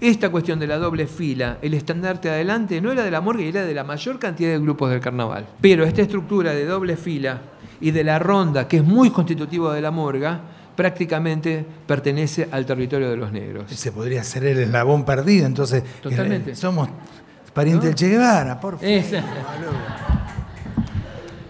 esta cuestión de la doble fila, el estandarte adelante, no era de la morgue, era de la mayor cantidad de grupos del carnaval. Pero esta estructura de doble fila y de la ronda, que es muy constitutivo de la morga, prácticamente pertenece al territorio de los negros. Ese podría ser el eslabón perdido, entonces. Totalmente. Somos parientes del Che Guevara, por favor.